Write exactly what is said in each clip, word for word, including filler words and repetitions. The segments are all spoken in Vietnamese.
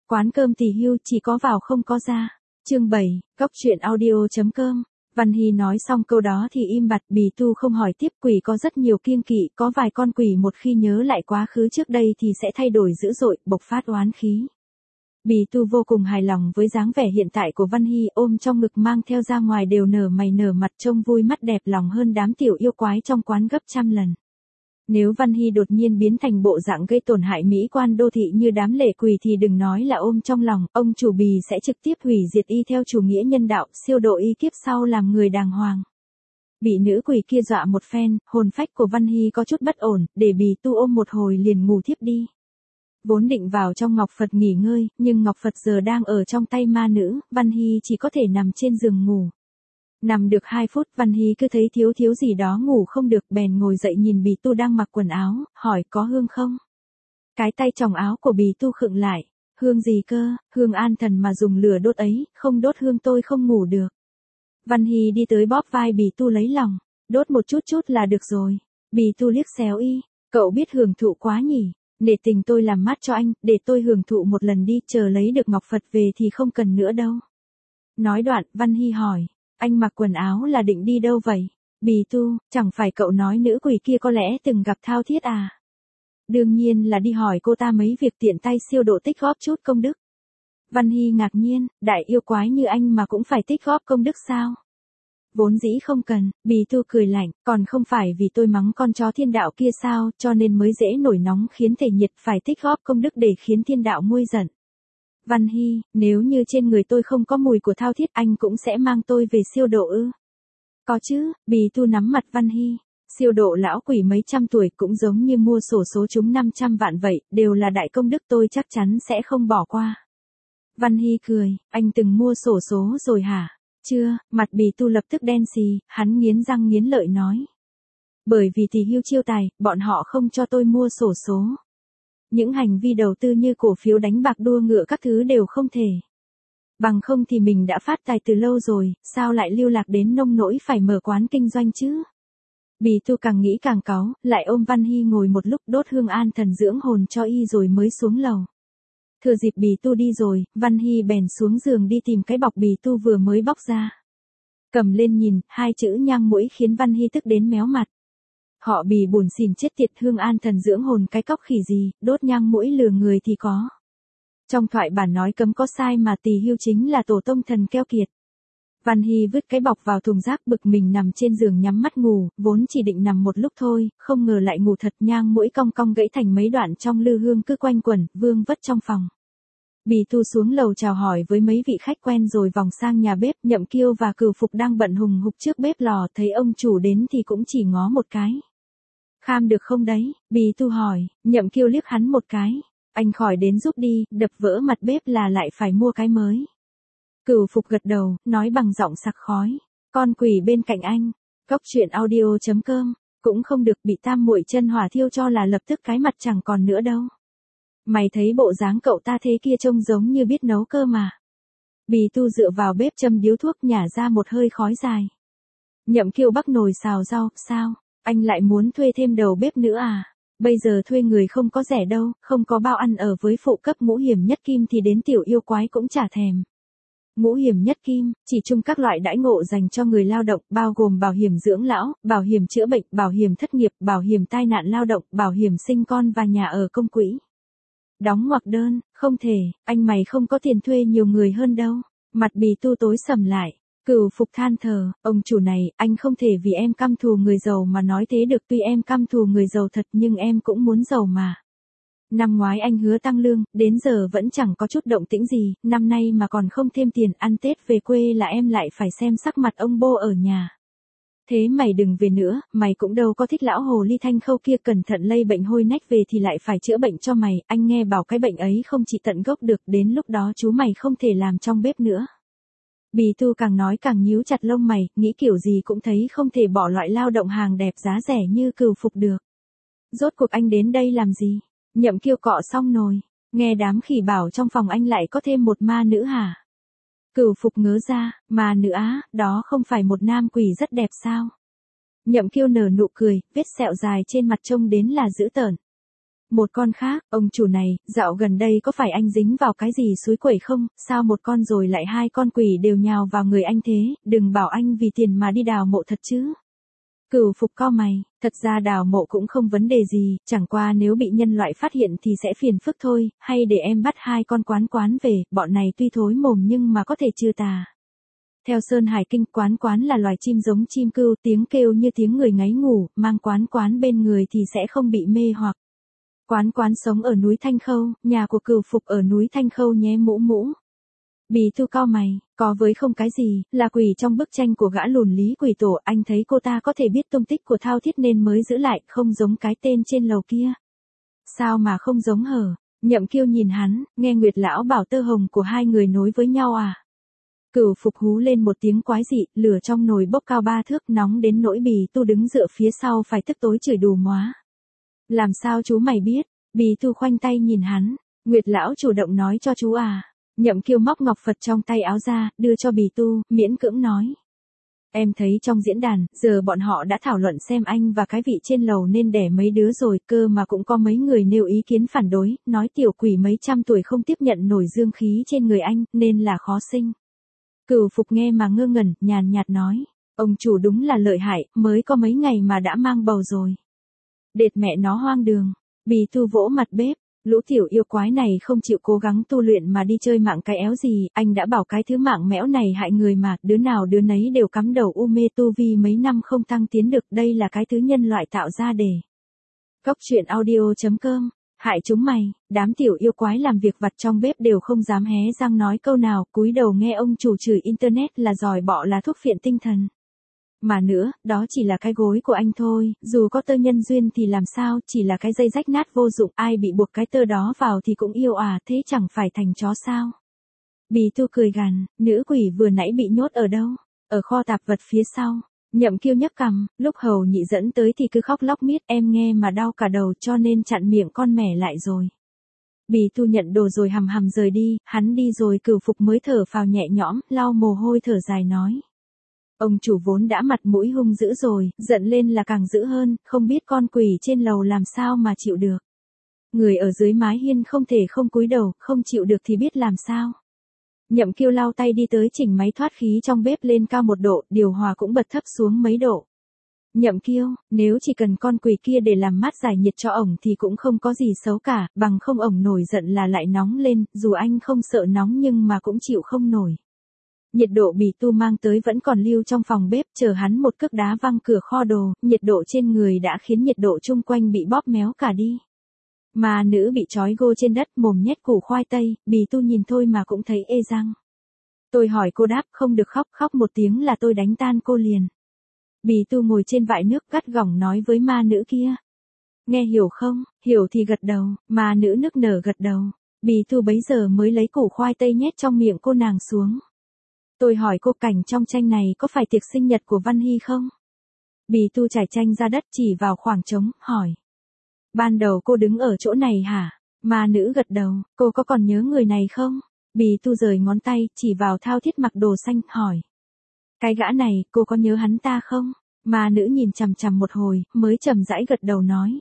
Quán cơm Tỳ Hưu chỉ có vào không có ra. Chương bảy, Cóc truyện audio.com. Văn Hy nói xong câu đó thì im bặt, Bì Tu không hỏi tiếp. Quỷ có rất nhiều kiêng kỵ, có vài con quỷ một khi nhớ lại quá khứ trước đây thì sẽ thay đổi dữ dội, bộc phát oán khí. Bì Tu vô cùng hài lòng với dáng vẻ hiện tại của Văn Hy, ôm trong ngực mang theo ra ngoài đều nở mày nở mặt, trông vui mắt đẹp lòng hơn đám tiểu yêu quái trong quán gấp trăm lần. Nếu Văn Hy đột nhiên biến thành bộ dạng gây tổn hại mỹ quan đô thị như đám lệ quỷ thì đừng nói là ôm trong lòng, ông chủ Bì sẽ trực tiếp hủy diệt y theo chủ nghĩa nhân đạo, siêu độ y kiếp sau làm người đàng hoàng. Bị nữ quỷ kia dọa một phen, hồn phách của Văn Hy có chút bất ổn, để Bì Tu ôm một hồi liền ngủ thiếp đi. Vốn định vào trong Ngọc Phật nghỉ ngơi, nhưng Ngọc Phật giờ đang ở trong tay ma nữ, Văn Hy chỉ có thể nằm trên giường ngủ. Nằm được hai phút, Văn Hy cứ thấy thiếu thiếu gì đó ngủ không được, bèn ngồi dậy nhìn Bì Tu đang mặc quần áo, hỏi có hương không? Cái tay tròng áo của Bì Tu khựng lại, hương gì cơ, hương an thần mà dùng lửa đốt ấy, không đốt hương tôi không ngủ được. Văn Hy đi tới bóp vai Bì Tu lấy lòng, đốt một chút chút là được rồi. Bì Tu liếc xéo y, cậu biết hưởng thụ quá nhỉ, nể tình tôi làm mát cho anh, để tôi hưởng thụ một lần đi, chờ lấy được Ngọc Phật về thì không cần nữa đâu. Nói đoạn, Văn Hy hỏi, anh mặc quần áo là định đi đâu vậy? Bì Tu, chẳng phải cậu nói nữ quỷ kia có lẽ từng gặp Thao Thiết à? Đương nhiên là đi hỏi cô ta mấy việc tiện tay siêu độ tích góp chút công đức. Văn Hy ngạc nhiên, đại yêu quái như anh mà cũng phải tích góp công đức sao? Vốn dĩ không cần, Bì Tu cười lạnh, còn không phải vì tôi mắng con chó thiên đạo kia sao, cho nên mới dễ nổi nóng khiến thể nhiệt phải tích góp công đức để khiến thiên đạo nguôi giận. Văn Hy, nếu như trên người tôi không có mùi của Thao Thiết anh cũng sẽ mang tôi về siêu độ ư? Có chứ, Bì Tu nắm mặt Văn Hy, siêu độ lão quỷ mấy trăm tuổi cũng giống như mua sổ số trúng năm trăm vạn vậy, đều là đại công đức tôi chắc chắn sẽ không bỏ qua. Văn Hy cười, anh từng mua sổ số rồi hả? Chưa, mặt Bì Tu lập tức đen xì, hắn nghiến răng nghiến lợi nói. Bởi vì Tỳ Hưu chiêu tài, bọn họ không cho tôi mua sổ số. Những hành vi đầu tư như cổ phiếu đánh bạc đua ngựa các thứ đều không thể. Bằng không thì mình đã phát tài từ lâu rồi, sao lại lưu lạc đến nông nỗi phải mở quán kinh doanh chứ? Bì Tu càng nghĩ càng cáu, lại ôm Văn Hy ngồi một lúc đốt hương an thần dưỡng hồn cho y rồi mới xuống lầu. Thừa dịp Bì Tu đi rồi, Văn Hy bèn xuống giường đi tìm cái bọc Bì Tu vừa mới bóc ra. Cầm lên nhìn, hai chữ nhang mũi khiến Văn Hy tức đến méo mặt. Họ Bì buồn xỉn chết tiệt, hương an thần dưỡng hồn cái cóc khỉ gì, đốt nhang mũi lừa người thì có. Trong thoại bản nói cấm có sai mà Tỳ Hưu chính là tổ tông thần keo kiệt. Văn Hy vứt cái bọc vào thùng rác, bực mình nằm trên giường nhắm mắt ngủ, vốn chỉ định nằm một lúc thôi, không ngờ lại ngủ thật, nhang mũi cong cong gãy thành mấy đoạn trong lư hương cứ quanh quẩn, vương vất trong phòng. Bì Tu xuống lầu chào hỏi với mấy vị khách quen rồi vòng sang nhà bếp, Nhậm Kiêu và Cửu Phục đang bận hùng hục trước bếp lò, thấy ông chủ đến thì cũng chỉ ngó một cái. Kham được không đấy? Bì Tu hỏi, Nhậm Kiêu liếc hắn một cái, anh khỏi đến giúp đi, đập vỡ mặt bếp là lại phải mua cái mới. Cửu Phục gật đầu, nói bằng giọng sặc khói, con quỷ bên cạnh anh, Cóc truyện audio.com, cũng không được, bị tam muội chân hỏa thiêu cho là lập tức cái mặt chẳng còn nữa đâu. Mày thấy bộ dáng cậu ta thế kia trông giống như biết nấu cơ mà. Bì Tu dựa vào bếp châm điếu thuốc nhả ra một hơi khói dài. Nhậm Kiêu bắc nồi xào rau, sao, anh lại muốn thuê thêm đầu bếp nữa à? Bây giờ thuê người không có rẻ đâu, không có bao ăn ở với phụ cấp ngũ hiểm nhất kim thì đến tiểu yêu quái cũng chả thèm. Ngũ hiểm nhất kim, chỉ chung các loại đãi ngộ dành cho người lao động, bao gồm bảo hiểm dưỡng lão, bảo hiểm chữa bệnh, bảo hiểm thất nghiệp, bảo hiểm tai nạn lao động, bảo hiểm sinh con và nhà ở công quỹ. Đóng ngoặc đơn, không thể, anh mày không có tiền thuê nhiều người hơn đâu. Mặt Bì Tu tối sầm lại, Cửu Phục than thở, ông chủ này, anh không thể vì em căm thù người giàu mà nói thế được, tuy em căm thù người giàu thật nhưng em cũng muốn giàu mà. Năm ngoái anh hứa tăng lương, đến giờ vẫn chẳng có chút động tĩnh gì, năm nay mà còn không thêm tiền ăn Tết về quê là em lại phải xem sắc mặt ông bô ở nhà. Thế mày đừng về nữa, mày cũng đâu có thích lão hồ ly Thanh Khâu kia, cẩn thận lây bệnh hôi nách về thì lại phải chữa bệnh cho mày, anh nghe bảo cái bệnh ấy không trị tận gốc được, đến lúc đó chú mày không thể làm trong bếp nữa. Bì Tu càng nói càng nhíu chặt lông mày, nghĩ kiểu gì cũng thấy không thể bỏ loại lao động hàng đẹp giá rẻ như Cửu Phục được. Rốt cuộc anh đến đây làm gì? Nhậm Kiêu cọ xong nồi, nghe đám khỉ bảo trong phòng anh lại có thêm một ma nữ hả? Cửu Phục ngớ ra, ma nữ á, đó không phải một nam quỷ rất đẹp sao? Nhậm Kiêu nở nụ cười, vết sẹo dài trên mặt trông đến là dữ tợn. Một con khác, ông chủ này, dạo gần đây có phải anh dính vào cái gì suối quẩy không, sao một con rồi lại hai con quỷ đều nhào vào người anh thế, đừng bảo anh vì tiền mà đi đào mộ thật chứ. Cửu Phục cau mày, thật ra đào mộ cũng không vấn đề gì, chẳng qua nếu bị nhân loại phát hiện thì sẽ phiền phức thôi, hay để em bắt hai con quán quán về, bọn này tuy thối mồm nhưng mà có thể trừ tà. Theo Sơn Hải Kinh, quán quán là loài chim giống chim cưu, tiếng kêu như tiếng người ngáy ngủ, mang quán quán bên người thì sẽ không bị mê hoặc. Quán quán sống ở núi Thanh Khâu, nhà của Cửu Phục ở núi Thanh Khâu nhé mũ mũ. Bì Thu cau mày, có với không cái gì, là quỷ trong bức tranh của gã lùn Lý Quỷ Tổ, anh thấy cô ta có thể biết tung tích của Thao Thiết nên mới giữ lại, không giống cái tên trên lầu kia. Sao mà không giống hở? Nhậm Kiêu nhìn hắn, nghe Nguyệt lão bảo tơ hồng của hai người nối với nhau à? Cửu Phục hú lên một tiếng quái dị, lửa trong nồi bốc cao ba thước, nóng đến nỗi Bì Tu đứng dựa phía sau phải tức tối chửi đù móa. Làm sao chú mày biết? Bì Tu khoanh tay nhìn hắn, Nguyệt lão chủ động nói cho chú à? Nhậm Kiêu móc ngọc Phật trong tay áo ra, đưa cho Bì Tu, miễn cưỡng nói. Em thấy trong diễn đàn, giờ bọn họ đã thảo luận xem anh và cái vị trên lầu nên đẻ mấy đứa rồi, cơ mà cũng có mấy người nêu ý kiến phản đối, nói tiểu quỷ mấy trăm tuổi không tiếp nhận nổi dương khí trên người anh, nên là khó sinh. Cửu Phục nghe mà ngơ ngẩn, nhàn nhạt nói, ông chủ đúng là lợi hại, mới có mấy ngày mà đã mang bầu rồi. Đệt mẹ nó hoang đường. Bì Tu vỗ mặt bếp. Lũ tiểu yêu quái này không chịu cố gắng tu luyện mà đi chơi mạng cái éo gì, anh đã bảo cái thứ mạng mẽo này hại người mà, đứa nào đứa nấy đều cắm đầu u mê tu vi mấy năm không tăng tiến được, đây là cái thứ nhân loại tạo ra để. Cốc truyện audio chấm com, hại chúng mày, đám tiểu yêu quái làm việc vặt trong bếp đều không dám hé răng nói câu nào, cúi đầu nghe ông chủ chửi internet là giỏi bọ là thuốc phiện tinh thần. Mà nữa, đó chỉ là cái gối của anh thôi, dù có tơ nhân duyên thì làm sao, chỉ là cái dây rách nát vô dụng, ai bị buộc cái tơ đó vào thì cũng yêu à, thế chẳng phải thành chó sao. Bì Tu cười gằn, nữ quỷ vừa nãy bị nhốt ở đâu? Ở kho tạp vật phía sau. Nhậm Kiêu nhấc cằm, lúc hầu nhị dẫn tới thì cứ khóc lóc miết, em nghe mà đau cả đầu cho nên chặn miệng con mẻ lại rồi. Bì Tu nhận đồ rồi hầm hầm rời đi, hắn đi rồi Cửu Phục mới thở phào nhẹ nhõm, lau mồ hôi thở dài nói. Ông chủ vốn đã mặt mũi hung dữ rồi, giận lên là càng dữ hơn, không biết con quỷ trên lầu làm sao mà chịu được. Người ở dưới mái hiên không thể không cúi đầu, không chịu được thì biết làm sao. Nhậm Kiêu lau tay đi tới chỉnh máy thoát khí trong bếp lên cao một độ, điều hòa cũng bật thấp xuống mấy độ. Nhậm Kiêu, nếu chỉ cần con quỷ kia để làm mát giải nhiệt cho ổng thì cũng không có gì xấu cả, bằng không ổng nổi giận là lại nóng lên, dù anh không sợ nóng nhưng mà cũng chịu không nổi. Nhiệt độ Bì Tu mang tới vẫn còn lưu trong phòng bếp, chờ hắn một cước đá văng cửa kho đồ, nhiệt độ trên người đã khiến nhiệt độ chung quanh bị bóp méo cả đi. Mà nữ bị trói gô trên đất, mồm nhét củ khoai tây, Bì Tu nhìn thôi mà cũng thấy ê răng. Tôi hỏi cô đáp, không được khóc, khóc một tiếng là tôi đánh tan cô liền. Bì Tu ngồi trên vại nước gắt gỏng nói với ma nữ kia. Nghe hiểu không? Hiểu thì gật đầu, ma nữ nức nở gật đầu. Bì Tu bấy giờ mới lấy củ khoai tây nhét trong miệng cô nàng xuống. Tôi hỏi cô, cảnh trong tranh này có phải tiệc sinh nhật của Văn Hy không? Bì Tu trải tranh ra đất chỉ vào khoảng trống, hỏi. Ban đầu cô đứng ở chỗ này hả? Ma nữ gật đầu, cô có còn nhớ người này không? Bì Tu rời ngón tay, chỉ vào Thao Thiết mặc đồ xanh, hỏi. Cái gã này, cô có nhớ hắn ta không? Ma nữ nhìn chằm chằm một hồi, mới chậm rãi gật đầu nói.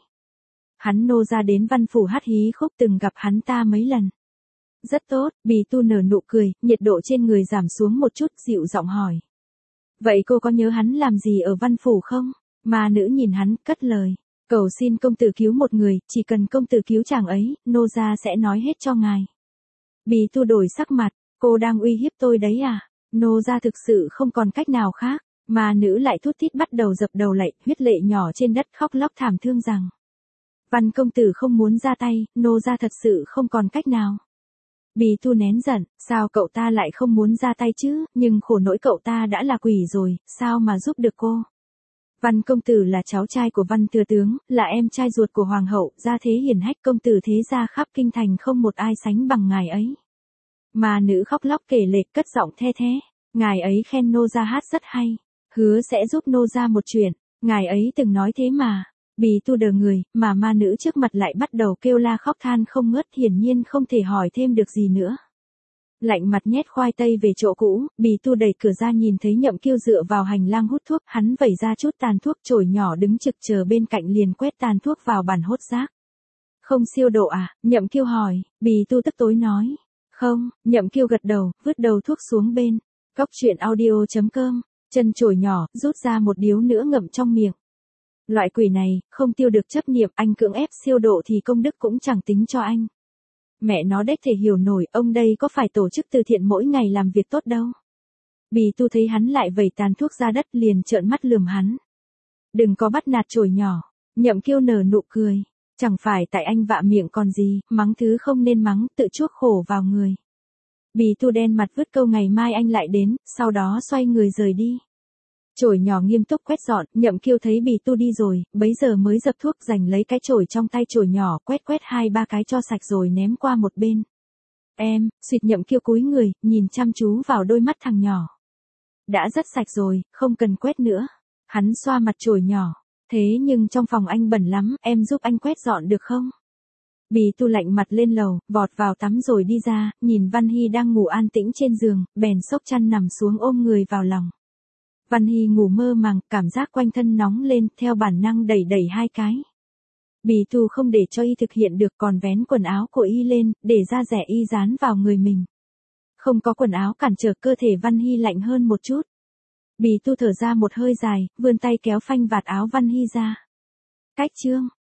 Hắn nô ra đến Văn Phủ hát hí khúc, từng gặp hắn ta mấy lần. Rất tốt, Bì Tu nở nụ cười, nhiệt độ trên người giảm xuống một chút, dịu giọng hỏi. Vậy cô có nhớ hắn làm gì ở Văn Phủ không? Ma nữ nhìn hắn, cất lời. Cầu xin công tử cứu một người, chỉ cần công tử cứu chàng ấy, nô gia sẽ nói hết cho ngài. Bì Tu đổi sắc mặt, cô đang uy hiếp tôi đấy à? Nô gia thực sự không còn cách nào khác. Ma nữ lại thút thít bắt đầu dập đầu lạy, huyết lệ nhỏ trên đất khóc lóc thảm thương rằng. Văn công tử không muốn ra tay, nô gia thật sự không còn cách nào. Bì Tu nén giận, sao cậu ta lại không muốn ra tay chứ, nhưng khổ nỗi cậu ta đã là quỷ rồi, sao mà giúp được cô. Văn công tử là cháu trai của Văn thừa tướng, là em trai ruột của hoàng hậu, gia thế hiển hách, công tử thế gia khắp kinh thành không một ai sánh bằng ngài ấy. Mà nữ khóc lóc kể lể, cất giọng the thế, ngài ấy khen nô gia hát rất hay, hứa sẽ giúp nô gia một chuyện, ngài ấy từng nói thế mà. Bì Tu đờ người, mà ma nữ trước mặt lại bắt đầu kêu la khóc than không ngớt, hiển nhiên không thể hỏi thêm được gì nữa. Lạnh mặt nhét khoai tây về chỗ cũ, Bì Tu đẩy cửa ra nhìn thấy Nhậm Kiêu dựa vào hành lang hút thuốc, hắn vẩy ra chút tàn thuốc, chổi nhỏ đứng trực chờ bên cạnh liền quét tàn thuốc vào bàn hốt rác. Không siêu độ à, Nhậm Kiêu hỏi, Bì Tu tức tối nói. Không, Nhậm Kiêu gật đầu, vứt đầu thuốc xuống bên. Cóc truyện audio chấm com, chân chổi nhỏ, rút ra một điếu nữa ngậm trong miệng. Loại quỷ này, không tiêu được chấp niệm, anh cưỡng ép siêu độ thì công đức cũng chẳng tính cho anh. Mẹ nó đếch thể hiểu nổi, ông đây có phải tổ chức từ thiện mỗi ngày làm việc tốt đâu. Bì Tu thấy hắn lại vẩy tàn thuốc ra đất liền trợn mắt lườm hắn. Đừng có bắt nạt chổi nhỏ, Nhậm Kiêu nở nụ cười. Chẳng phải tại anh vạ miệng còn gì, mắng thứ không nên mắng, tự chuốc khổ vào người. Bì Tu đen mặt vứt câu ngày mai anh lại đến, sau đó xoay người rời đi. Chổi nhỏ nghiêm túc quét dọn, Nhậm Kiêu thấy Bì Tu đi rồi, bấy giờ mới dập thuốc giành lấy cái chổi trong tay chổi nhỏ, quét quét hai ba cái cho sạch rồi ném qua một bên. Em, suýt, Nhậm Kiêu cúi người, nhìn chăm chú vào đôi mắt thằng nhỏ. Đã rất sạch rồi, không cần quét nữa. Hắn xoa mặt chổi nhỏ. Thế nhưng trong phòng anh bẩn lắm, em giúp anh quét dọn được không? Bì Tu lạnh mặt lên lầu, vọt vào tắm rồi đi ra, nhìn Văn Hy đang ngủ an tĩnh trên giường, bèn xốc chăn nằm xuống ôm người vào lòng. Văn Hy ngủ mơ màng, cảm giác quanh thân nóng lên, theo bản năng đẩy đẩy hai cái. Bì Tu không để cho y thực hiện được, còn vén quần áo của y lên, để da rẻ y dán vào người mình. Không có quần áo cản trở, cơ thể Văn Hy lạnh hơn một chút. Bì Tu thở ra một hơi dài, vươn tay kéo phanh vạt áo Văn Hy ra. Cách chương